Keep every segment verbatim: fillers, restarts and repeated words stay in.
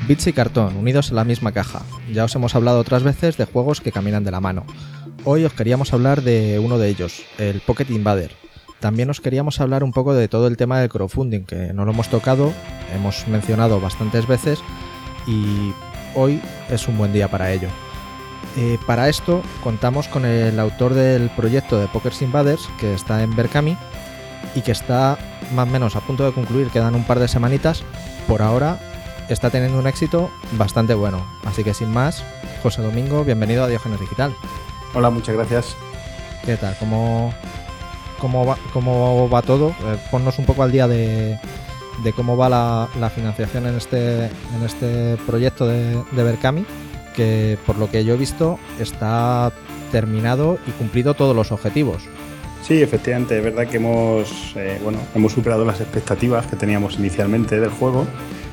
Bits y cartón, unidos en la misma caja. Ya os hemos hablado otras veces de juegos que caminan de la mano. Hoy os queríamos hablar de uno de ellos, el Pocket Invader. También os queríamos hablar un poco de todo el tema del crowdfunding, que no lo hemos tocado, hemos mencionado bastantes veces y hoy es un buen día para ello. Eh, para esto contamos con el autor del proyecto de Pocket Invaders, que está en Berkami y que está más o menos a punto de concluir, quedan un par de semanitas. Por ahora está teniendo un éxito bastante bueno, así que sin más, José Domingo, bienvenido a Diógenes Digital. Hola, muchas gracias. ¿Qué tal? ¿Cómo, cómo, va, cómo va todo? Eh, ponnos un poco al día de, de cómo va la, la financiación en este, en este proyecto de, de Berkami, que por lo que yo he visto está terminado y cumplido todos los objetivos. Sí, efectivamente, es verdad que hemos, eh, bueno, hemos superado las expectativas que teníamos inicialmente del juego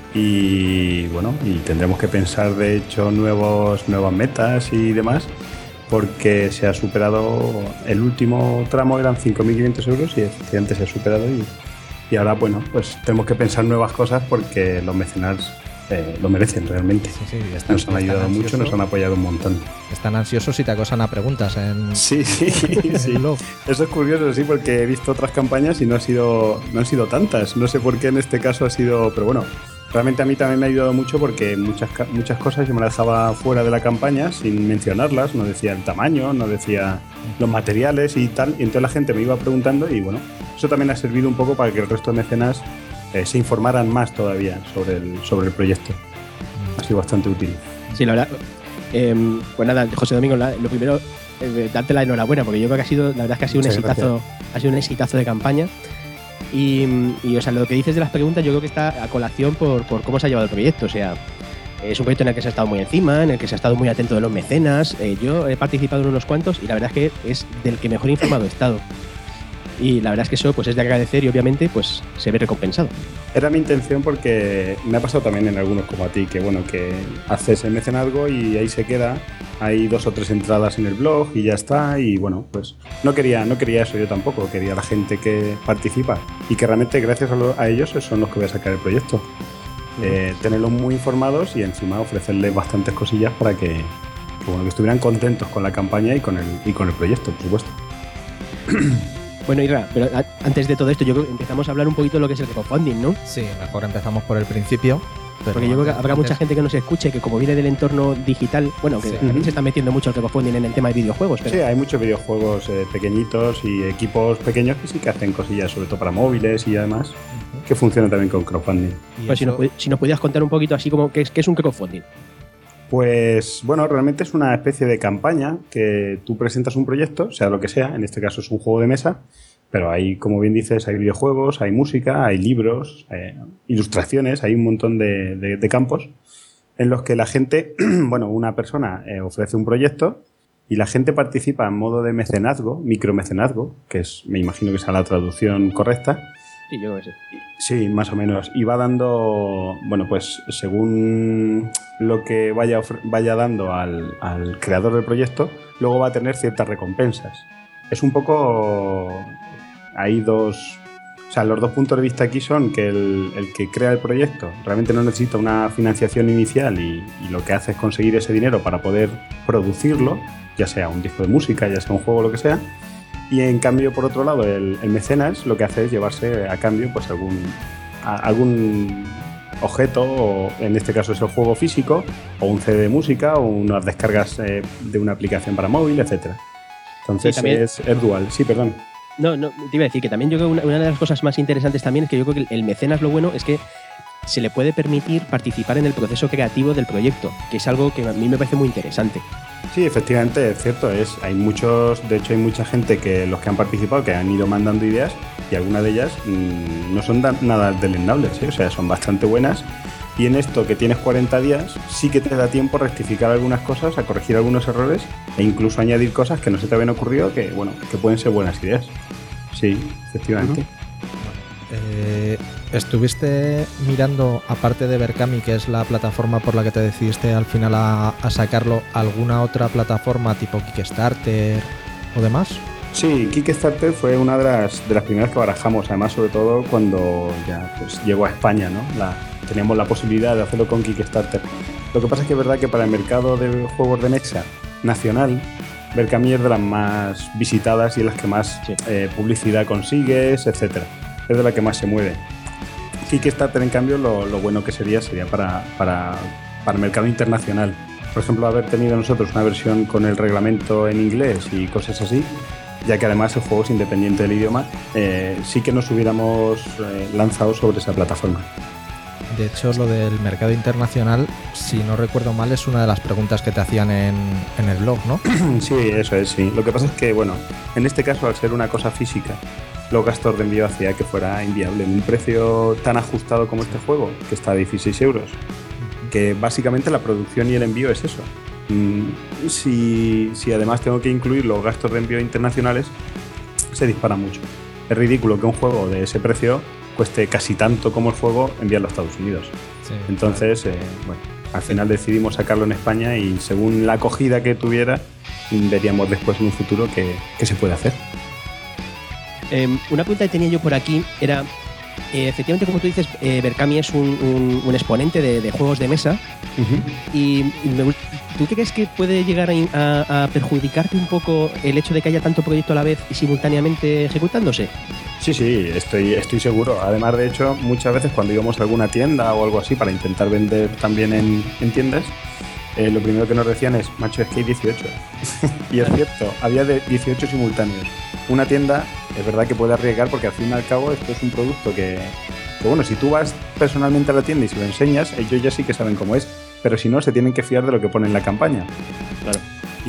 y bueno, y tendremos que pensar de hecho nuevos, nuevas metas y demás, porque se ha superado el último tramo, eran cinco mil quinientos euros y efectivamente se ha superado y, y ahora bueno, pues tenemos que pensar nuevas cosas porque los mecenas Eh, lo merecen realmente. Sí, sí, están, nos han ayudado ansioso, mucho, nos han apoyado un montón. Están ansiosos y te acosan a preguntas en... Sí, sí, sí. Eso es curioso, sí, porque he visto otras campañas y no, ha sido, no han sido tantas. No sé por qué en este caso ha sido... Pero bueno, realmente a mí también me ha ayudado mucho porque muchas, muchas cosas yo me las dejaba fuera de la campaña sin mencionarlas. No decía el tamaño, no decía los materiales y tal. Y entonces la gente me iba preguntando y bueno, eso también ha servido un poco para que el resto de mecenas Eh, se informaran más todavía sobre el, sobre el proyecto. Ha sido bastante útil. Sí, la verdad. Eh, pues nada, José Domingo, la, lo primero, eh, darte la enhorabuena, porque yo creo que ha sido, la verdad es que ha sido un Muchas exitazo, gracias. ha sido un exitazo de campaña. Y, y o sea, lo que dices de las preguntas, yo creo que está a colación por, por cómo se ha llevado el proyecto. O sea, es un proyecto en el que se ha estado muy encima, en el que se ha estado muy atento de los mecenas. Eh, yo he participado en unos cuantos y la verdad es que es del que mejor informado he estado. Y la verdad es que eso pues es de agradecer y obviamente pues se ve recompensado. Era mi intención porque me ha pasado también en algunos como a ti, que bueno, que haces el mecenazgo y ahí se queda, hay dos o tres entradas en el blog y ya está, y bueno, pues no quería, no quería eso yo tampoco, quería la gente que participa y que realmente gracias a, lo, a ellos son los que voy a sacar el proyecto. Eh, tenerlos muy informados y encima ofrecerles bastantes cosillas para que, que, bueno, que estuvieran contentos con la campaña y con el, y con el proyecto, por supuesto. Bueno, Ira, pero a, antes de todo esto, yo creo que empezamos a hablar un poquito de lo que es el crowdfunding, ¿no? Sí, mejor empezamos por el principio. Pero porque yo creo que habrá antes... mucha gente que nos escuche que como viene del entorno digital, bueno, que sí. También se está metiendo mucho el crowdfunding en el tema de videojuegos. Pero... Sí, hay muchos videojuegos eh, pequeñitos y equipos pequeños que sí que hacen cosillas, sobre todo para móviles y además, uh-huh. que funcionan también con crowdfunding. Pues eso... si, nos, si nos pudieras contar un poquito así como qué es, qué es un crowdfunding. Pues bueno, realmente es una especie de campaña que tú presentas un proyecto, sea lo que sea, en este caso es un juego de mesa, pero hay, como bien dices, hay videojuegos, hay música, hay libros, hay ilustraciones, hay un montón de, de, de campos en los que la gente, bueno, una persona eh, ofrece un proyecto y la gente participa en modo de mecenazgo, micromecenazgo, que es, me imagino que es la traducción correcta. Sí, yo creo que sí. Sí, más o menos. Y va dando, bueno, pues según lo que vaya, vaya dando al, al creador del proyecto, luego va a tener ciertas recompensas. Es un poco... Hay dos... O sea, los dos puntos de vista aquí son que el, el que crea el proyecto realmente no necesita una financiación inicial y, y lo que hace es conseguir ese dinero para poder producirlo, ya sea un disco de música, ya sea un juego, lo que sea. Y en cambio, por otro lado, el, el mecenas lo que hace es llevarse a cambio pues algún, a, algún objeto, o en este caso es el juego físico, o un C D de música, o unas descargas eh, de una aplicación para móvil, etcétera. Entonces sí, es, es dual. Sí, perdón. No, no, te iba a decir que también yo creo que una, una de las cosas más interesantes también es que yo creo que el mecenas lo bueno es que se le puede permitir participar en el proceso creativo del proyecto, que es algo que a mí me parece muy interesante. Sí, efectivamente, es cierto. Es, hay muchos, de hecho hay mucha gente que los que han participado que han ido mandando ideas y algunas de ellas mmm, no son da, nada deleznables, ¿eh? O sea, son bastante buenas. Y en esto que tienes cuarenta días, sí que te da tiempo a rectificar algunas cosas, a corregir algunos errores e incluso añadir cosas que no se te habían ocurrido que, bueno, que pueden ser buenas ideas. Sí, efectivamente. Uh-huh. Eh, ¿Estuviste mirando, aparte de Berkami, que es la plataforma por la que te decidiste al final a, a sacarlo, alguna otra plataforma tipo Kickstarter o demás? Sí, Kickstarter fue una de las, de las primeras que barajamos, además sobre todo cuando ya pues, llegó a España, ¿no? La, teníamos la posibilidad de hacerlo con Kickstarter. Lo que pasa es que es verdad que para el mercado de juegos de mesa nacional, Berkami es de las más visitadas y de las que más sí. eh, publicidad consigues, etcétera. Es de la que más se mueve. Kickstarter, en cambio, lo, lo bueno que sería sería para, para, para el mercado internacional. Por ejemplo, haber tenido nosotros una versión con el reglamento en inglés y cosas así, ya que además el juego es independiente del idioma, eh, sí que nos hubiéramos eh, lanzado sobre esa plataforma. De hecho, lo del mercado internacional, si no recuerdo mal, es una de las preguntas que te hacían en, en el blog, ¿no? Sí, eso es, sí. Lo que pasa es que, bueno, en este caso, al ser una cosa física, los gastos de envío hacía que fuera inviable. En un precio tan ajustado como este juego, que está a dieciséis euros, que básicamente la producción y el envío es eso. Si, si además tengo que incluir los gastos de envío internacionales, se dispara mucho. Es ridículo que un juego de ese precio cueste casi tanto como el juego enviarlo a Estados Unidos. Sí, Entonces, claro. eh, bueno, al final decidimos sacarlo en España y según la acogida que tuviera, veríamos después en un futuro qué, qué se puede hacer. Eh, una pregunta que tenía yo por aquí era, eh, efectivamente, como tú dices, eh, Berkami es un, un, un exponente de, de juegos de mesa. Uh-huh. Y, y me, ¿tú crees que puede llegar a, a, a perjudicarte un poco el hecho de que haya tanto proyecto a la vez y simultáneamente ejecutándose? Sí, sí, estoy, estoy seguro. Además, de hecho, muchas veces cuando íbamos a alguna tienda o algo así para intentar vender también en, en tiendas, eh, lo primero que nos decían es, macho, es que hay dieciocho. Y es cierto, había de dieciocho simultáneos. Una tienda es verdad que puede arriesgar porque al fin y al cabo esto es un producto que, que, bueno, si tú vas personalmente a la tienda y se lo enseñas, ellos ya sí que saben cómo es, pero si no, se tienen que fiar de lo que pone en la campaña. Claro.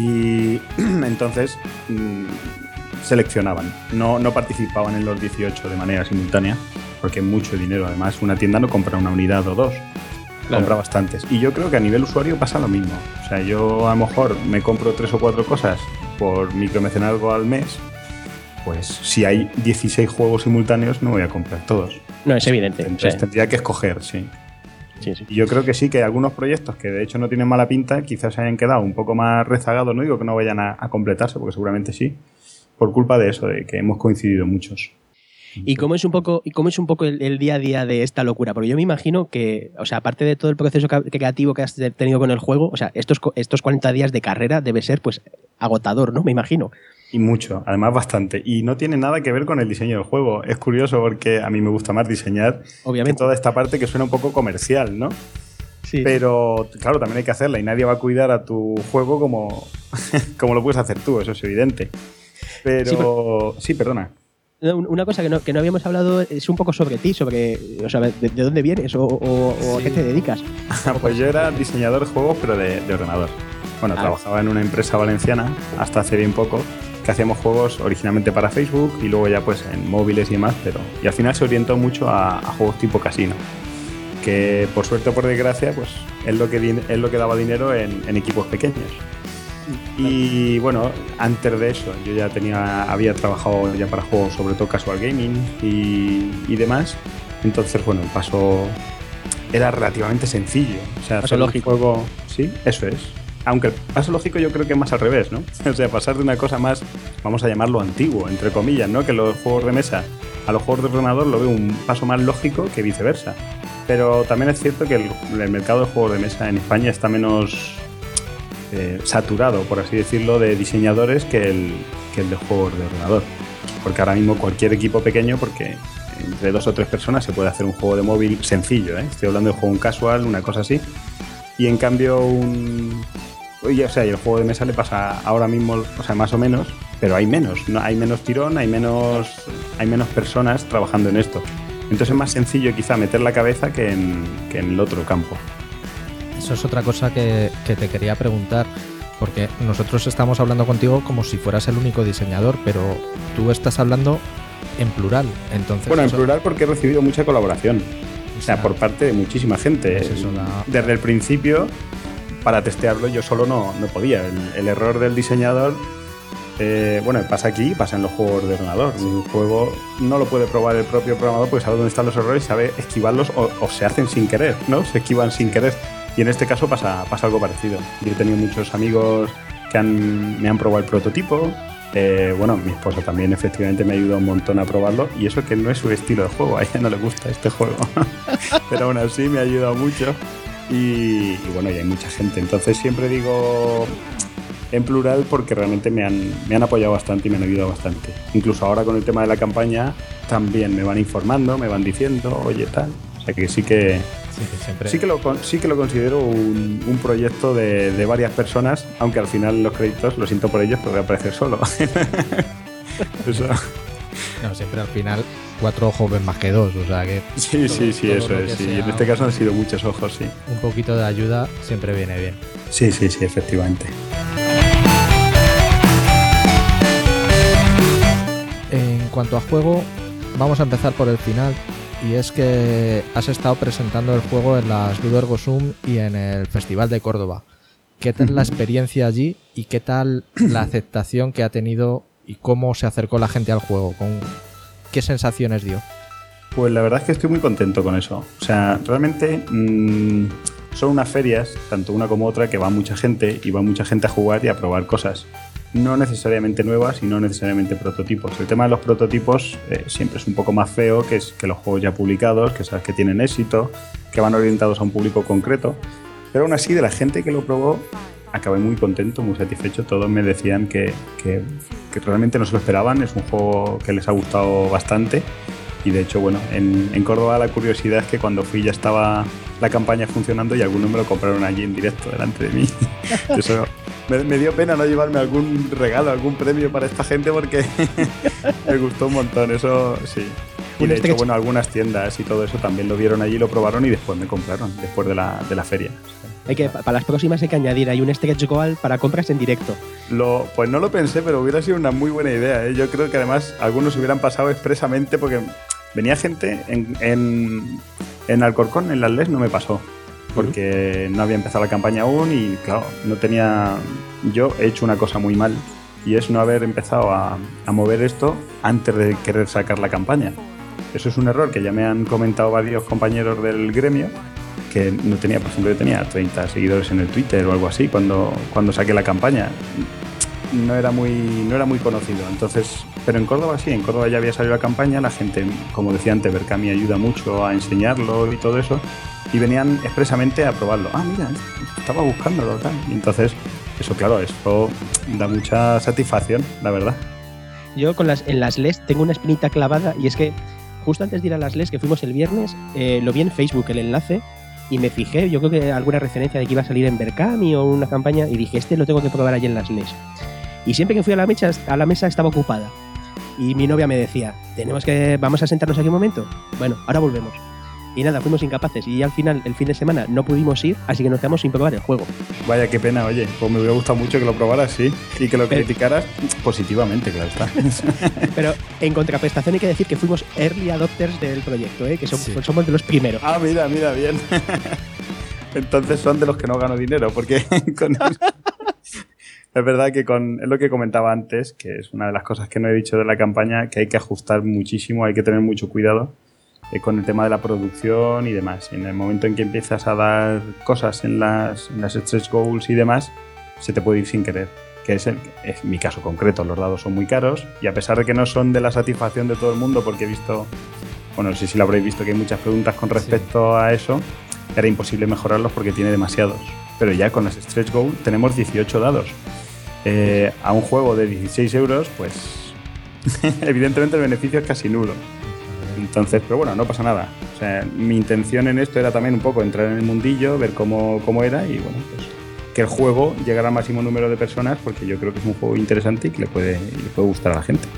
Y entonces mmm, seleccionaban, no, no participaban en los dieciocho de manera simultánea, porque es mucho dinero. Además, una tienda no compra una unidad o dos, claro. Compra bastantes. Y yo creo que a nivel usuario pasa lo mismo. O sea, yo a lo mejor me compro tres o cuatro cosas por micromecenazgo al mes. Pues si hay dieciséis juegos simultáneos, no voy a comprar todos. No, es evidente. Entonces sí. tendría que escoger, sí. Sí, sí. Y yo creo que sí, que algunos proyectos que de hecho no tienen mala pinta, quizás se hayan quedado un poco más rezagados. No digo que no vayan a, a completarse, porque seguramente sí, por culpa de eso, de que hemos coincidido muchos. ¿Y cómo es un poco, y cómo es un poco el, el día a día de esta locura? Porque yo me imagino que, o sea, aparte de todo el proceso creativo que has tenido con el juego, o sea, estos, estos cuarenta días de carrera debe ser, pues, agotador, ¿no? Me imagino. Y mucho, además bastante. Y no tiene nada que ver con el diseño del juego. Es curioso porque a mí me gusta más diseñar Obviamente. que toda esta parte que suena un poco comercial, ¿no? Sí. Pero, claro, también hay que hacerla y nadie va a cuidar a tu juego como, como lo puedes hacer tú, eso es evidente. Pero... Sí, pero... sí perdona. Una cosa que no, que no habíamos hablado es un poco sobre ti, sobre, o sea, de, de dónde vienes o, o, o sí. a qué te dedicas. Pues yo era diseñador de juegos, pero de, de ordenador. Bueno, ah. trabajaba en una empresa valenciana hasta hace bien poco, que hacíamos juegos originalmente para Facebook y luego ya pues en móviles y demás, pero y al final se orientó mucho a, a juegos tipo casino, que por suerte o por desgracia pues es lo que, es lo que daba dinero en, en equipos pequeños. Y bueno, antes de eso yo ya tenía había trabajado ya para juegos, sobre todo casual gaming y, y demás. Entonces, bueno, el paso era relativamente sencillo. O sea, paso lógico. Un juego, sí, eso es. Aunque el paso lógico yo creo que es más al revés, ¿no? O sea, pasar de una cosa más, vamos a llamarlo antiguo, entre comillas, ¿no? Que los juegos de mesa a los juegos de ordenador lo veo un paso más lógico que viceversa. Pero también es cierto que el, el mercado de juegos de mesa en España está menos... Eh, saturado, por así decirlo, de diseñadores que el, que el de juegos de ordenador, porque ahora mismo cualquier equipo pequeño, porque entre dos o tres personas se puede hacer un juego de móvil sencillo, ¿eh? Estoy hablando de juego un casual, una cosa así, y en cambio un oye, o sea, y el juego de mesa le pasa ahora mismo, o sea, más o menos, pero hay menos, ¿no? Hay menos tirón, hay menos hay menos personas trabajando en esto, entonces es más sencillo quizá meter la cabeza que en, que en el otro campo. Eso es otra cosa que, que te quería preguntar, porque nosotros estamos hablando contigo como si fueras el único diseñador, pero tú estás hablando en plural. Entonces, bueno, en eso... plural porque he recibido mucha colaboración, o sea, por parte de muchísima gente. Es eso, la... Desde el principio, para testearlo yo solo no, no podía. El, el error del diseñador, eh, bueno, pasa aquí, pasa en los juegos de ordenador. Un juego no lo puede probar el propio programador porque sabe dónde están los errores, sabe esquivarlos o, o se hacen sin querer, ¿no? Se esquivan sin querer. Y en este caso pasa, pasa algo parecido. Yo he tenido muchos amigos que han, me han probado el prototipo Eh, bueno, mi esposa también efectivamente me ayuda un montón a probarlo, y eso que no es su estilo de juego, a ella no le gusta este juego, pero aún así me ha ayudado mucho. Y, y bueno, y hay mucha gente, entonces siempre digo en plural porque realmente me han, me han apoyado bastante y me han ayudado bastante. Incluso ahora con el tema de la campaña también me van informando, me van diciendo, oye, tal. O sea que sí que Sí, que siempre... sí que lo, sí que lo considero un, un proyecto de, de varias personas, aunque al final los créditos, lo siento por ellos, pero voy a aparecer solo. Eso. No, siempre al final cuatro ojos ven más que dos, o sea que... Sí, todo, sí, sí, eso es. Sí. En este caso han sido muchos ojos, sí. Un poquito de ayuda siempre viene bien. Sí, sí, sí, efectivamente. En cuanto a juego, vamos a empezar por el final, y es que has estado presentando el juego en las Ludo Ergo Sum y en el Festival de Córdoba. ¿Qué tal la experiencia allí y qué tal la aceptación que ha tenido y cómo se acercó la gente al juego? ¿Con qué sensaciones dio? Pues la verdad es que estoy muy contento con eso. O sea, realmente mmm, son unas ferias, tanto una como otra, que va mucha gente y va mucha gente a jugar y a probar cosas. No necesariamente nuevas y no necesariamente prototipos. El tema de los prototipos eh, siempre es un poco más feo que, es, que los juegos ya publicados, que sabes que tienen éxito, que van orientados a un público concreto. Pero aún así, de la gente que lo probó, acabé muy contento, muy satisfecho. Todos me decían que, que, que realmente no se lo esperaban. Es un juego que les ha gustado bastante. Y de hecho, bueno, en, en Córdoba la curiosidad es que cuando fui ya estaba la campaña funcionando y algunos me lo compraron allí en directo delante de mí. Eso me, me dio pena no llevarme algún regalo, algún premio para esta gente porque me gustó un montón, eso sí. Y de hecho, bueno, algunas tiendas y todo eso también lo vieron allí, lo probaron y después me compraron, después de la, de la feria. Hay que, para las próximas hay que añadir ahí un stretch goal para compras en directo. Lo, pues no lo pensé, pero hubiera sido una muy buena idea, ¿eh? Yo creo que además algunos hubieran pasado expresamente porque venía gente en, en, en Alcorcón, en las L E S no me pasó, porque uh-huh. no había empezado la campaña aún y claro, no tenía... Yo he hecho una cosa muy mal y es no haber empezado a, a mover esto antes de querer sacar la campaña. Eso es un error que ya me han comentado varios compañeros del gremio, que no tenía, por ejemplo, yo tenía treinta seguidores en el Twitter o algo así cuando, cuando saqué la campaña. No era muy no era muy conocido, entonces, pero en Córdoba sí, en Córdoba ya había salido la campaña, la gente, como decía antes, Berkami ayuda mucho a enseñarlo y todo eso, y venían expresamente a probarlo. Ah, mira, estaba buscándolo, tal. Y entonces, eso claro, eso da mucha satisfacción, la verdad. Yo con las, en las L E S tengo una espinita clavada y es que justo antes de ir a las L E S, que fuimos el viernes, eh, lo vi en Facebook el enlace y me fijé, yo creo que alguna referencia de que iba a salir en Berkami o una campaña y dije, este lo tengo que probar allí en las L E S. Y siempre que fui a la mesa, a la mesa estaba ocupada. Y mi novia me decía, tenemos que, vamos a sentarnos aquí un momento. Bueno, ahora volvemos. Y nada, fuimos incapaces y al final, el fin de semana, no pudimos ir, así que nos quedamos sin probar el juego. Vaya, qué pena, oye, pues me hubiera gustado mucho que lo probaras, sí, y que lo Pero, criticaras positivamente, claro está. Pero en contraprestación hay que decir que fuimos early adopters del proyecto, ¿eh? Que somos, sí. somos de los primeros. Ah, mira, mira, bien. Entonces son de los que no gano dinero, porque con es verdad que con, es lo que comentaba antes, que es una de las cosas que no he dicho de la campaña, que hay que ajustar muchísimo, hay que tener mucho cuidado eh, con el tema de la producción y demás. En el momento en que empiezas a dar cosas en las, en las stretch goals y demás, se te puede ir sin querer, que es, el, es mi caso concreto. Los dados son muy caros y a pesar de que no son de la satisfacción de todo el mundo, porque he visto, bueno, no sé si lo habréis visto, que hay muchas preguntas con respecto sí. a eso, era imposible mejorarlos porque tiene demasiados. Pero ya con las stretch goals tenemos dieciocho dados. Eh, a un juego de dieciséis euros, pues evidentemente el beneficio es casi nulo. Entonces, pero bueno, no pasa nada. O sea, mi intención en esto era también un poco entrar en el mundillo, ver cómo, cómo era y bueno, pues que el juego llegara al máximo número de personas, porque yo creo que es un juego interesante y que le puede, le puede gustar a la gente.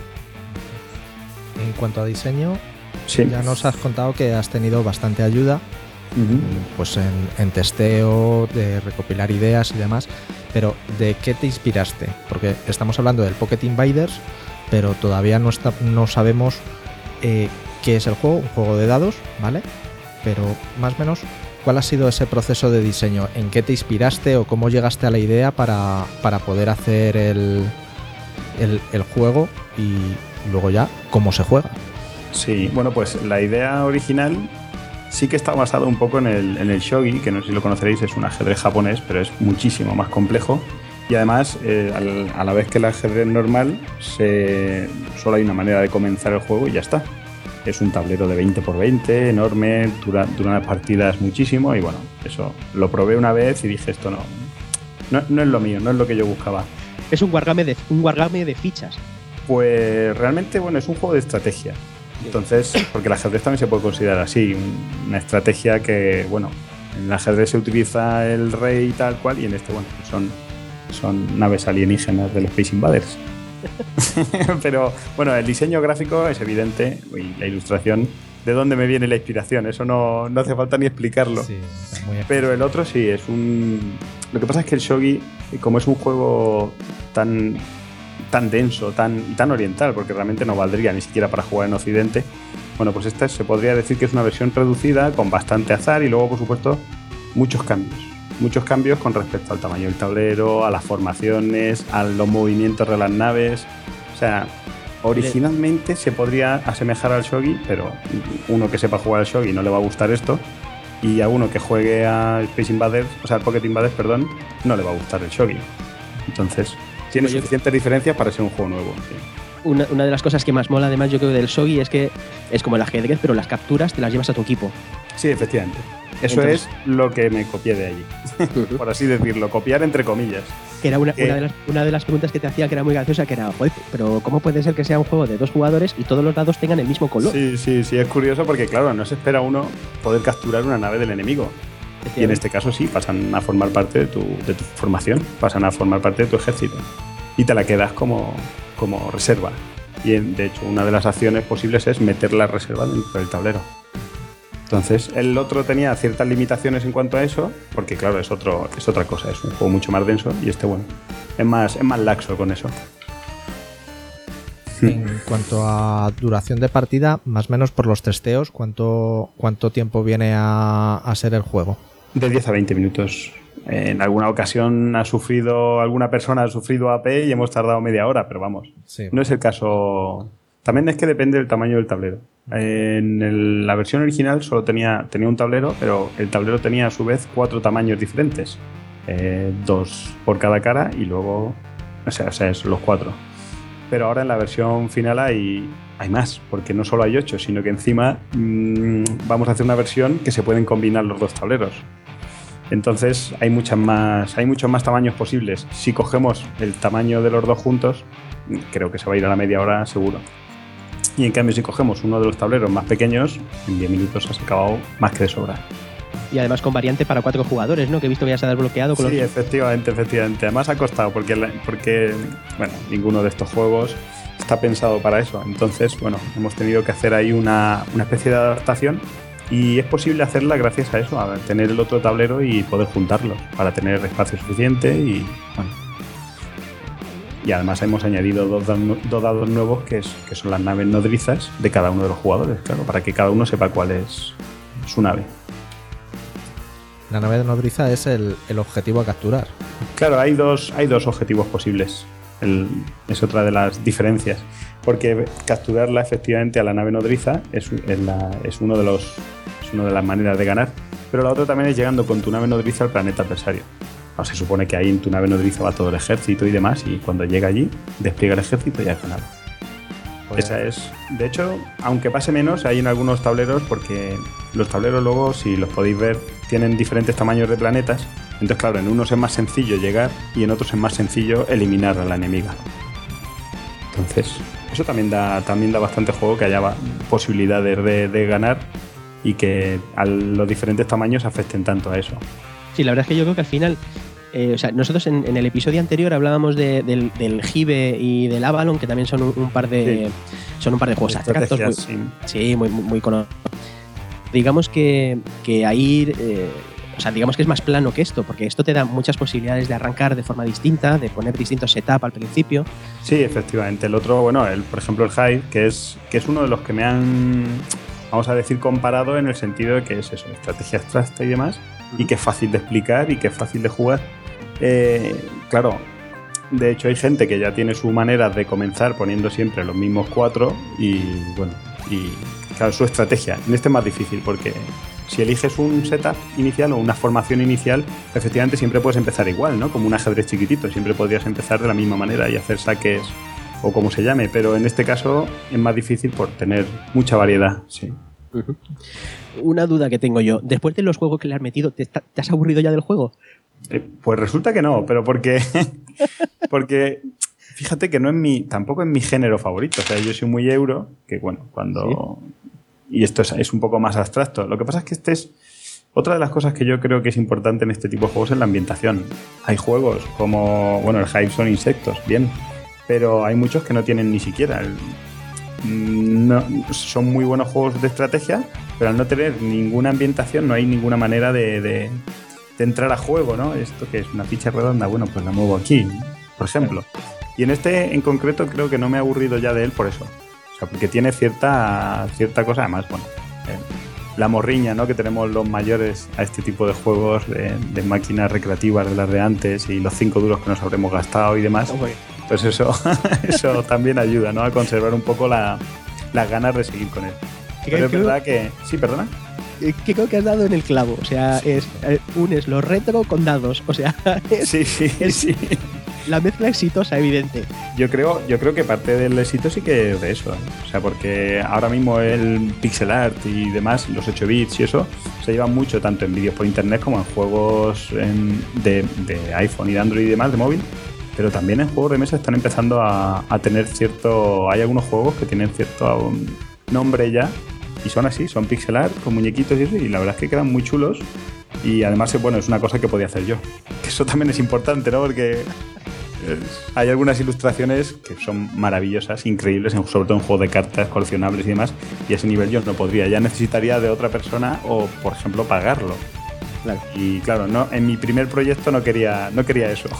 En cuanto a diseño, sí. ya nos has contado que has tenido bastante ayuda. Uh-huh. Pues en, en testeo, de recopilar ideas y demás, pero ¿de qué te inspiraste? Porque estamos hablando del Pocket Invaders, pero todavía no, está, no sabemos eh, qué es el juego, un juego de dados, ¿vale? Pero más o menos, ¿cuál ha sido ese proceso de diseño? ¿En qué te inspiraste o cómo llegaste a la idea para, para poder hacer el, el, el juego y luego ya cómo se juega? Sí, bueno, pues la idea original sí que está basado un poco en el, en el shogi, que no sé si lo conoceréis, es un ajedrez japonés, pero es muchísimo más complejo. Y además, eh, al, a la vez que el ajedrez normal, se, solo hay una manera de comenzar el juego y ya está. Es un tablero de veinte por veinte, enorme, dura, dura unas partidas muchísimo y bueno, eso lo probé una vez y dije esto no, no, no es lo mío, no es lo que yo buscaba. Es un wargame de, un wargame de fichas. Pues realmente, bueno, es un juego de estrategia. Entonces, porque el ajedrez también se puede considerar así, una estrategia que, bueno, en el ajedrez se utiliza el rey y tal cual y en este, bueno, son... son naves alienígenas del Space Invaders. Pero bueno, el diseño gráfico es evidente y la ilustración, ¿de dónde me viene la inspiración? Eso no, no hace falta ni explicarlo. Sí, muy pero el otro sí, es un... Lo que pasa es que el shogi, como es un juego tan, tan denso, tan, tan oriental, porque realmente no valdría ni siquiera para jugar en Occidente, bueno, pues esta se podría decir que es una versión reducida con bastante azar y luego, por supuesto, muchos cambios. Muchos cambios con respecto al tamaño del tablero, a las formaciones, a los movimientos de las naves. O sea, originalmente se podría asemejar al shogi, pero uno que sepa jugar al shogi no le va a gustar esto. Y a uno que juegue a Space Invaders, o sea, al Pocket Invaders, perdón, no le va a gustar el shogi. Entonces, tiene Oye, suficientes diferencias para ser un juego nuevo. Sí. Una, una de las cosas que más mola, además, yo creo del shogi es que es como el ajedrez, pero las capturas te las llevas a tu equipo. Sí, efectivamente. Eso Entonces, es lo que me copié de allí. Por así decirlo, copiar entre comillas. Que era una, que... una, de las, una de las preguntas que te hacía que era muy graciosa, que era, joder, pero ¿cómo puede ser que sea un juego de dos jugadores y todos los dados tengan el mismo color? Sí, sí, sí, es curioso porque, claro, no se espera uno poder capturar una nave del enemigo. Y en este caso sí, pasan a formar parte de tu, de tu formación, pasan a formar parte de tu ejército. Y te la quedas como, como reserva. Y de hecho, una de las acciones posibles es meter la reserva dentro del tablero. Entonces, el otro tenía ciertas limitaciones en cuanto a eso, porque claro, es otro, es otra cosa, es un juego mucho más denso y este, bueno, es más, es más laxo con eso. En cuanto a duración de partida, más o menos por los testeos, ¿cuánto, cuánto tiempo viene a, a ser el juego? De diez a veinte minutos. En alguna ocasión ha sufrido, alguna persona ha sufrido A P y hemos tardado media hora, pero vamos, sí. No es el caso. También es que depende del tamaño del tablero. En el, la versión original solo tenía, tenía un tablero, pero el tablero tenía a su vez cuatro tamaños diferentes. Eh, dos por cada cara y luego, o sea, o sea, son los cuatro. Pero ahora en la versión final hay, hay más, porque no solo hay ocho, sino que encima mmm, vamos a hacer una versión que se pueden combinar los dos tableros. Entonces hay, muchas más, hay muchos más tamaños posibles. Si cogemos el tamaño de los dos juntos, creo que se va a ir a la media hora seguro. Y en cambio, si cogemos uno de los tableros más pequeños, en diez minutos has acabado más que de sobra. Y además con variante para cuatro jugadores, ¿no? Que he visto que ya se ha desbloqueado. Con sí, los... efectivamente, efectivamente. Además ha costado porque, porque, bueno, ninguno de estos juegos está pensado para eso. Entonces, bueno, hemos tenido que hacer ahí una, una especie de adaptación y es posible hacerla gracias a eso, a tener el otro tablero y poder juntarlos para tener espacio suficiente y, bueno. Y además hemos añadido dos, dos dados nuevos que, es, que son las naves nodrizas de cada uno de los jugadores, claro, para que cada uno sepa cuál es su nave. La nave nodriza es el, el objetivo a capturar. Claro, hay dos, hay dos objetivos posibles. El, es otra de las diferencias. Porque capturarla efectivamente a la nave nodriza es, es, la, es, uno de los, es una de las maneras de ganar. Pero la otra también es llegando con tu nave nodriza al planeta adversario. O se supone que ahí en tu nave nodriza va todo el ejército y demás, y cuando llega allí, despliega el ejército y ya has ganado. Pues esa es. De hecho, aunque pase menos, hay en algunos tableros, porque los tableros luego, si los podéis ver, tienen diferentes tamaños de planetas. Entonces, claro, en unos es más sencillo llegar y en otros es más sencillo eliminar a la enemiga. Entonces, eso también da, también da bastante juego, que haya posibilidades de, de ganar y que a los diferentes tamaños afecten tanto a eso. Sí, la verdad es que yo creo que al final, eh, o sea, nosotros en, en el episodio anterior hablábamos de, del, del Gibe y del Avalon, que también son un, un par de sí. son un par de juegos abstractos, muy, sí, sí, muy, muy, muy conocidos. Digamos que, que ahí, eh, o sea, digamos que es más plano que esto, porque esto te da muchas posibilidades de arrancar de forma distinta, de poner distintos setup al principio. Sí, efectivamente. El otro, bueno, el, por ejemplo el Hive, que es, que es uno de los que me han, vamos a decir, comparado en el sentido de que es eso, estrategia abstracta y demás, y que es fácil de explicar y que es fácil de jugar. Eh, claro, de hecho hay gente que ya tiene su manera de comenzar poniendo siempre los mismos cuatro y bueno, y claro, su estrategia. En este es más difícil porque si eliges un setup inicial o una formación inicial, efectivamente siempre puedes empezar igual, ¿no? Como un ajedrez chiquitito, siempre podrías empezar de la misma manera y hacer saques o como se llame, pero en este caso es más difícil por tener mucha variedad, sí. Uh-huh. Una duda que tengo yo, después de los juegos que le has metido, ¿te, está, ¿te has aburrido ya del juego? Eh, pues resulta que no, pero porque porque fíjate que no es mi, tampoco es mi género favorito, o sea, yo soy muy euro, que bueno, cuando... ¿Sí? Y esto es, es un poco más abstracto. Lo que pasa es que este es... Otra de las cosas que yo creo que es importante en este tipo de juegos es la ambientación. Hay juegos como... Bueno, el Hive son insectos, bien. Pero hay muchos que no tienen ni siquiera... El, no, son muy buenos juegos de estrategia, pero al no tener ninguna ambientación no hay ninguna manera de, de, de entrar a juego, ¿no? Esto que es una ficha redonda, bueno, pues la muevo aquí, por ejemplo. Y en este en concreto creo que no me he aburrido ya de él por eso. Porque tiene cierta, cierta cosa, además, bueno, eh, la morriña, ¿no? Que tenemos los mayores a este tipo de juegos de, de máquinas recreativas de las de antes y los cinco duros que nos habremos gastado y demás. Okay. Pues eso, eso también ayuda, ¿no? A conservar un poco la, las ganas de seguir con él. Pero es verdad que... Sí, perdona. Que creo que has dado en el clavo. O sea, es eh, unes lo retro con dados. O sea, es, sí, sí, es, sí. La mezcla exitosa, evidente. Yo creo, yo creo que parte del éxito sí que es de eso, ¿eh? O sea, porque ahora mismo el pixel art y demás, los ocho bits y eso, se llevan mucho tanto en vídeos por internet como en juegos en, de, de iPhone y de Android y demás, de móvil. Pero también en juegos de mesa están empezando a, a tener cierto... Hay algunos juegos que tienen cierto um, nombre ya y son así, son pixel art con muñequitos y eso, y la verdad es que quedan muy chulos. Y además, bueno, es una cosa que podía hacer yo. Eso también es importante, ¿no? Porque... hay algunas ilustraciones que son maravillosas, increíbles, sobre todo en juegos de cartas coleccionables y demás, y a ese nivel yo no podría, ya necesitaría de otra persona o, por ejemplo, pagarlo. Claro. Y claro, no, en mi primer proyecto no quería, no quería eso.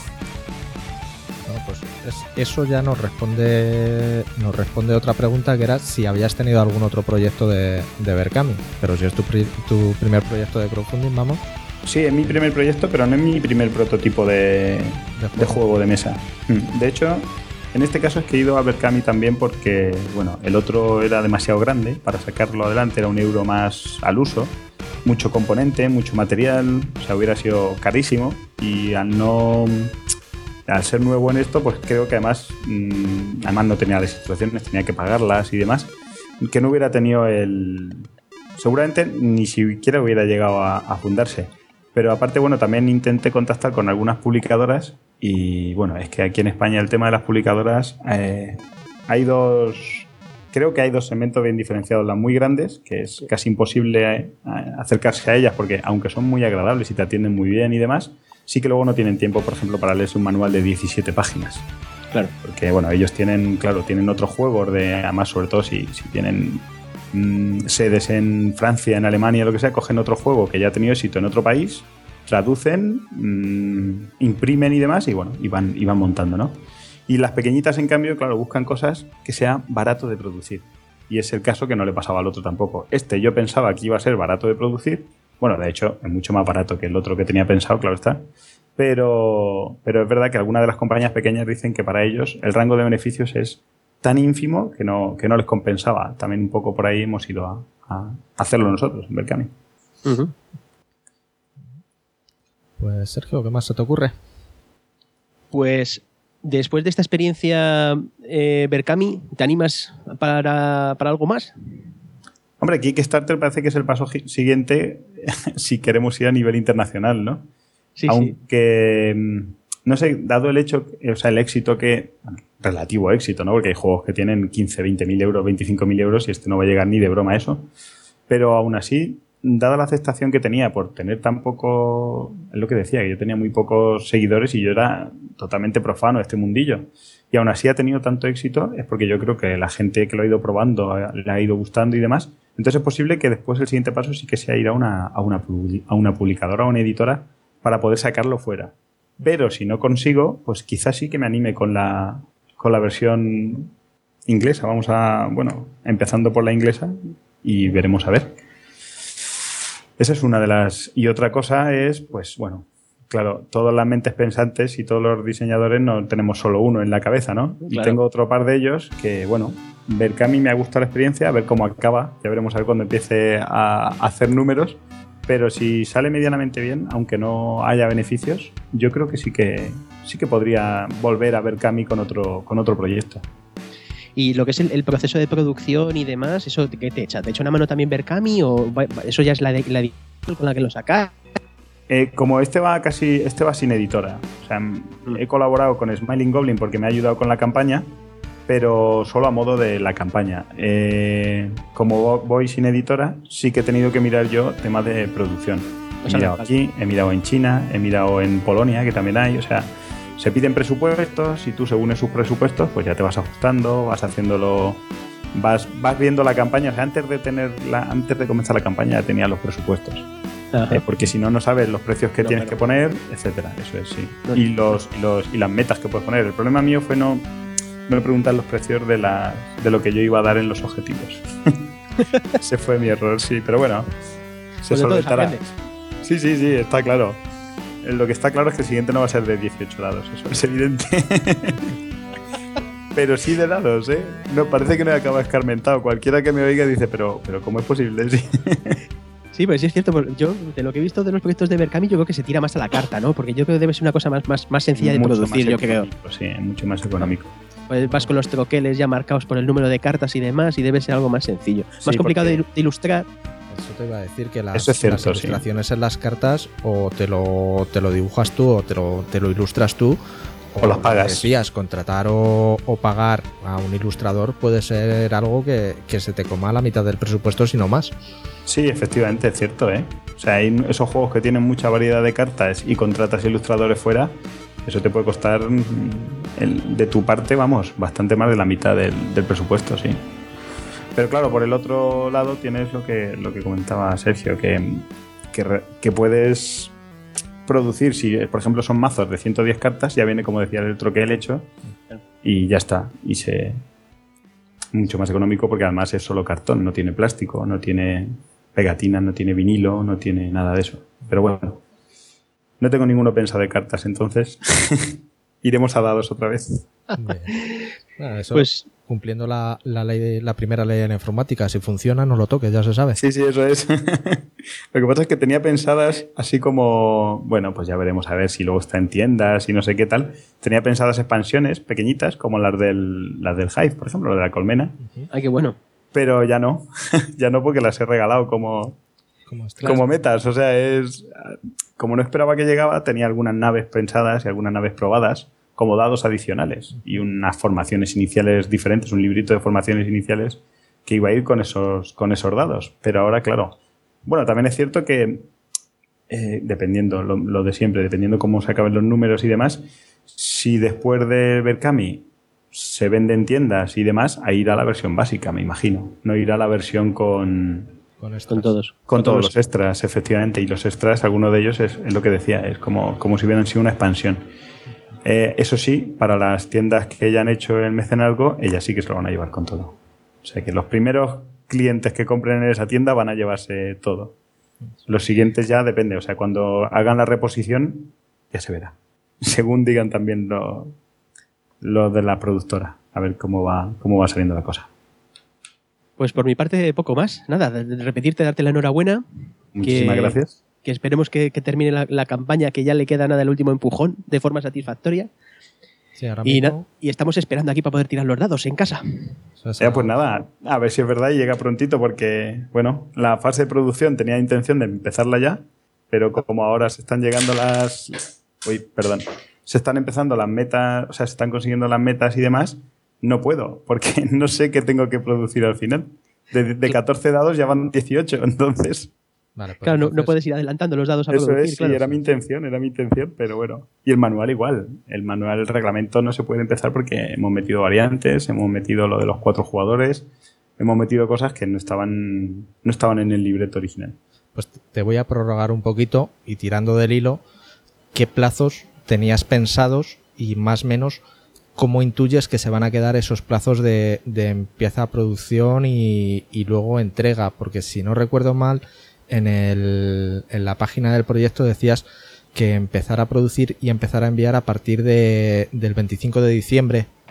No, pues es, eso ya nos responde nos responde otra pregunta, que era si habías tenido algún otro proyecto de, de Berkami, pero si es tu, pri, tu primer proyecto de crowdfunding, vamos. Sí, es mi primer proyecto, pero no es mi primer prototipo de, de, juego. de juego de mesa. De hecho, en este caso es que he ido a Berkami también porque, bueno, el otro era demasiado grande para sacarlo adelante, era un euro más al uso, mucho componente, mucho material, o sea, hubiera sido carísimo, y al no... al ser nuevo en esto, pues creo que además, mmm, además no tenía las instrucciones, tenía que pagarlas y demás, que no hubiera tenido el... Seguramente ni siquiera hubiera llegado a, a fundarse. Pero aparte, bueno, también intenté contactar con algunas publicadoras y, bueno, es que aquí en España el tema de las publicadoras eh, hay dos... Creo que hay dos segmentos bien diferenciados. Las muy grandes, que es casi imposible acercarse a ellas porque, aunque son muy agradables y te atienden muy bien y demás, sí que luego no tienen tiempo, por ejemplo, para leerse un manual de diecisiete páginas. Claro. Porque, bueno, ellos tienen, claro, tienen otros juegos, de, además, sobre todo si, si tienen... sedes en Francia, en Alemania, lo que sea, cogen otro juego que ya ha tenido éxito en otro país, traducen, mmm, imprimen y demás, y bueno, y van, y van montando, ¿no? Y las pequeñitas, en cambio, claro, buscan cosas que sea barato de producir. Y es el caso que no le pasaba al otro tampoco. Este yo pensaba que iba a ser barato de producir. Bueno, de hecho, es mucho más barato que el otro que tenía pensado, claro está. Pero, pero es verdad que algunas de las compañías pequeñas dicen que para ellos el rango de beneficios es tan ínfimo que no, que no les compensaba. También un poco por ahí hemos ido a, a hacerlo nosotros en Berkami. Uh-huh. Pues Sergio, ¿qué más se te ocurre? Pues después de esta experiencia eh, Berkami, ¿te animas para, para algo más? Hombre, Kickstarter parece que es el paso siguiente si queremos ir a nivel internacional, ¿no? Sí, Aunque, sí. No sé, dado el hecho, o sea, el éxito que... relativo éxito, ¿no? Porque hay juegos que tienen quince, veinte mil euros, veinticinco mil euros y este no va a llegar ni de broma a eso. Pero aún así, dada la aceptación que tenía por tener tan poco... Es lo que decía, que yo tenía muy pocos seguidores y yo era totalmente profano de este mundillo. Y aún así ha tenido tanto éxito, es porque yo creo que la gente que lo ha ido probando le ha ido gustando y demás. Entonces es posible que después el siguiente paso sí que sea ir a una, a una, a una publicadora o una editora para poder sacarlo fuera. Pero si no consigo, pues quizás sí que me anime con la... con la versión inglesa. Vamos a, bueno, empezando por la inglesa y veremos a ver. Esa es una de las... Y otra cosa es, pues, bueno, claro, todas las mentes pensantes y todos los diseñadores no tenemos solo uno en la cabeza, ¿no? Claro. Y tengo otro par de ellos que, bueno, Berkami me ha gustado la experiencia, a ver cómo acaba, ya veremos a ver cuando empiece a hacer números, pero si sale medianamente bien, aunque no haya beneficios, yo creo que sí que sí que podría volver a Berkami con otro, con otro proyecto. Y lo que es el, el proceso de producción y demás, ¿eso qué te echa? ¿Te echa una mano también Berkami o va, eso ya es la, de, la edición con la que lo sacas? Eh, como este va casi este va sin editora, o sea, mm. he colaborado con Smiling Goblin porque me ha ayudado con la campaña, pero solo a modo de la campaña. Eh, como voy sin editora, sí que he tenido que mirar yo temas de producción. He o sea, mirado aquí, he mirado en China, he mirado en Polonia, que también hay, o sea, se piden presupuestos y tú según esos presupuestos, pues ya te vas ajustando, vas haciéndolo, vas, vas viendo la campaña. O sea, antes de tener la, antes de comenzar la campaña ya tenía los presupuestos. Eh, porque si no, no sabes los precios que no, tienes claro. que poner, etcétera. Eso es, sí. No, y, los, los, y las metas que puedes poner. El problema mío fue no, no preguntar los precios de, la, de lo que yo iba a dar en los objetivos. Ese fue mi error, sí. Pero bueno, se pues solventará. Sí, sí, sí, está claro. Lo que está claro es que el siguiente no va a ser de dieciocho dados, eso es evidente. Pero sí de dados, ¿eh? No, parece que no acaba escarmentado. Cualquiera que me oiga dice, pero, pero ¿cómo es posible? Sí. Sí, pues sí es cierto. Yo, de lo que he visto de los proyectos de Berkami, yo creo que se tira más a la carta, ¿no? Porque yo creo que debe ser una cosa más, más, más sencilla de mucho producir, yo creo. Sí, mucho más económico. Pues vas con los troqueles ya marcados por el número de cartas y demás, y debe ser algo más sencillo. Sí, más complicado porque... de ilustrar. Eso te iba a decir que las, es cierto, las ilustraciones sí. en las cartas o te lo, te lo dibujas tú o te lo, te lo ilustras tú. O, o las pagas. Decías, contratar o, o pagar a un ilustrador puede ser algo que, que se te coma la mitad del presupuesto, si no más. Sí, efectivamente, es cierto, ¿eh? O sea, hay esos juegos que tienen mucha variedad de cartas y contratas ilustradores fuera, eso te puede costar el, de tu parte, vamos, bastante más de la mitad del, del presupuesto, sí. Pero claro, por el otro lado tienes lo que, lo que comentaba Sergio, que, que, que puedes producir, si por ejemplo son mazos de ciento diez cartas, ya viene, como decía, el troquel hecho y ya está. Y se mucho más económico porque además es solo cartón, no tiene plástico, no tiene pegatina, no tiene vinilo, no tiene nada de eso. Pero bueno, no tengo ninguno pensado de cartas, entonces iremos a dados otra vez. Bueno, eso, pues cumpliendo la, la, ley de, la primera ley de la informática, si funciona, no lo toques, ya se sabe. Sí, sí, eso es. Lo que pasa es que tenía pensadas así como, bueno, pues ya veremos a ver si luego está en tiendas y no sé qué tal. Tenía pensadas expansiones pequeñitas, como las del, las del Hive, por ejemplo, la de la colmena. Uh-huh. Ay, qué bueno. Pero ya no, ya no porque las he regalado como, como metas. O sea, es como no esperaba que llegaba, tenía algunas naves pensadas y algunas naves probadas como dados adicionales y unas formaciones iniciales diferentes, un librito de formaciones iniciales que iba a ir con esos, con esos dados. Pero ahora, claro, bueno, también es cierto que eh, dependiendo, lo, lo de siempre, dependiendo cómo se acaben los números y demás, si después de Berkami se vende en tiendas y demás, ahí irá la versión básica, me imagino. No irá la versión con... Con, con todos. Con, con todos los extras, efectivamente. Y los extras, alguno de ellos es, es lo que decía, es como, como si hubieran sido una expansión. Eh, eso sí, para las tiendas que hayan hecho el mecenazgo, ellas sí que se lo van a llevar con todo. O sea que los primeros clientes que compren en esa tienda van a llevarse todo. Los siguientes ya depende. O sea, cuando hagan la reposición, ya se verá. Según digan también lo, lo de la productora. A ver cómo va, cómo va saliendo la cosa. Pues por mi parte, poco más. Nada, de repetirte, darte la enhorabuena. Muchísimas que... gracias. que esperemos que, que termine la, la campaña, que ya le queda nada el último empujón de forma satisfactoria. Sí, ahora y, mismo... y estamos esperando aquí para poder tirar los dados en casa. O sea, pues nada, a ver si es verdad y llega prontito porque, bueno, la fase de producción tenía intención de empezarla ya, pero como ahora se están llegando las... Uy, perdón. Se están empezando las metas, o sea, se están consiguiendo las metas y demás, no puedo, porque no sé qué tengo que producir al final. De, de catorce dados ya van dieciocho, entonces... Vale, pues claro, entonces... no, no puedes ir adelantando los dados a Eso producir. es, sí, claro. era mi intención, era mi intención, pero bueno. Y el manual igual. El manual, el reglamento no se puede empezar porque hemos metido variantes, hemos metido lo de los cuatro jugadores, hemos metido cosas que no estaban, no estaban en el libreto original. Pues te voy a prorrogar un poquito y tirando del hilo, ¿qué plazos tenías pensados y más o menos cómo intuyes que se van a quedar esos plazos de, de empieza producción y, y luego entrega? Porque si no recuerdo mal, en, el, en la página del proyecto decías que empezar a producir y empezar a enviar a partir de, del veinticinco de diciembre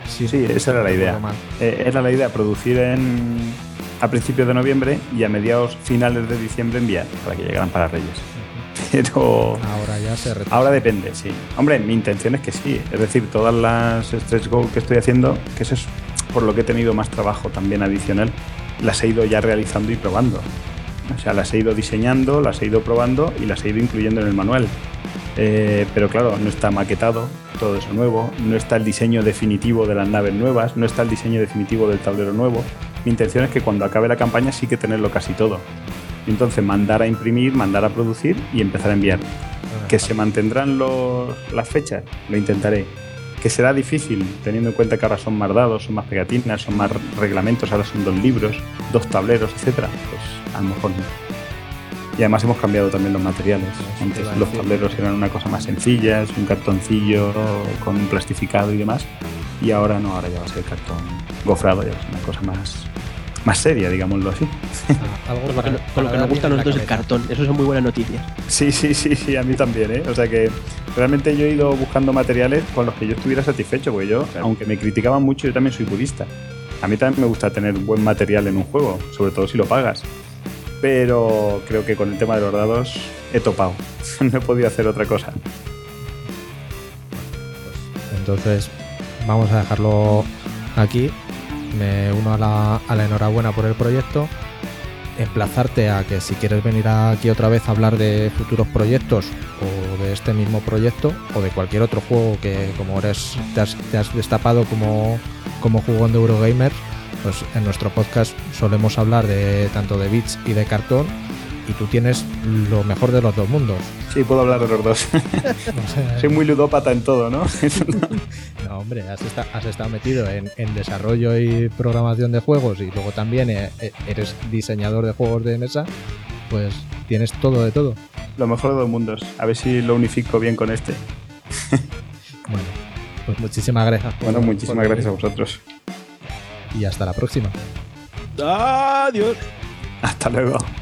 Sí, Sí, esa era la no idea. recuerdo mal. Eh, era la idea producir en, a principios de noviembre y a mediados finales de diciembre enviar para que llegaran para Reyes. Pero Ahora ya se retrasa. ahora depende, sí. Hombre, mi intención es que sí. Es decir, todas las stretch goals que estoy haciendo, que eso es por lo que he tenido más trabajo también adicional, las he ido ya realizando y probando. O sea, las he ido diseñando, las he ido probando y las he ido incluyendo en el manual. Eh, pero claro, no está maquetado todo eso nuevo, no está el diseño definitivo de las naves nuevas, no está el diseño definitivo del tablero nuevo. Mi intención es que cuando acabe la campaña sí que tenerlo casi todo. Y entonces mandar a imprimir, mandar a producir y empezar a enviar. Que se mantendrán los, las fechas, lo intentaré. Que será difícil, teniendo en cuenta que ahora son más dados, son más pegatinas, son más reglamentos, ahora son dos libros, dos tableros, etcétera. Pues a lo mejor no. Y además hemos cambiado también los materiales. Antes los tableros eran una cosa más sencilla, es un cartoncillo con un plastificado y demás. Y ahora no, ahora ya va a ser cartón gofrado, ya va a ser una cosa más, más seria, digámoslo así. Algo Con lo que, para- con lo para que nos gusta a darle en la nosotros el cabeza. cartón. Eso son muy buenas noticias. Sí, sí, sí, sí, a mí también, ¿eh? O sea que realmente yo he ido buscando materiales con los que yo estuviera satisfecho, porque yo, aunque me criticaban mucho, yo también soy purista. A mí también me gusta tener buen material en un juego, sobre todo si lo pagas. Pero creo que con el tema de los dados he topado. No he podido hacer otra cosa. Entonces, vamos a dejarlo aquí. Me uno a la, a la enhorabuena por el proyecto. Emplazarte a que si quieres venir aquí otra vez a hablar de futuros proyectos o de este mismo proyecto o de cualquier otro juego que como eres te has, te has destapado como, como jugón de Eurogamer, pues en nuestro podcast solemos hablar de tanto de bits y de cartón y tú tienes lo mejor de los dos mundos. Sí, puedo hablar de los dos. O sea, Soy muy ludópata en todo, ¿no? no, hombre, has, esta- has estado metido en, en desarrollo y programación de juegos y luego también eh, eh, eres diseñador de juegos de mesa, pues tienes todo de todo. Lo mejor de dos mundos. A ver si lo unifico bien con este. Bueno, pues muchísimas gracias. por- Bueno, muchísimas por gracias a venir vosotros. y hasta la próxima. Adiós. Hasta luego.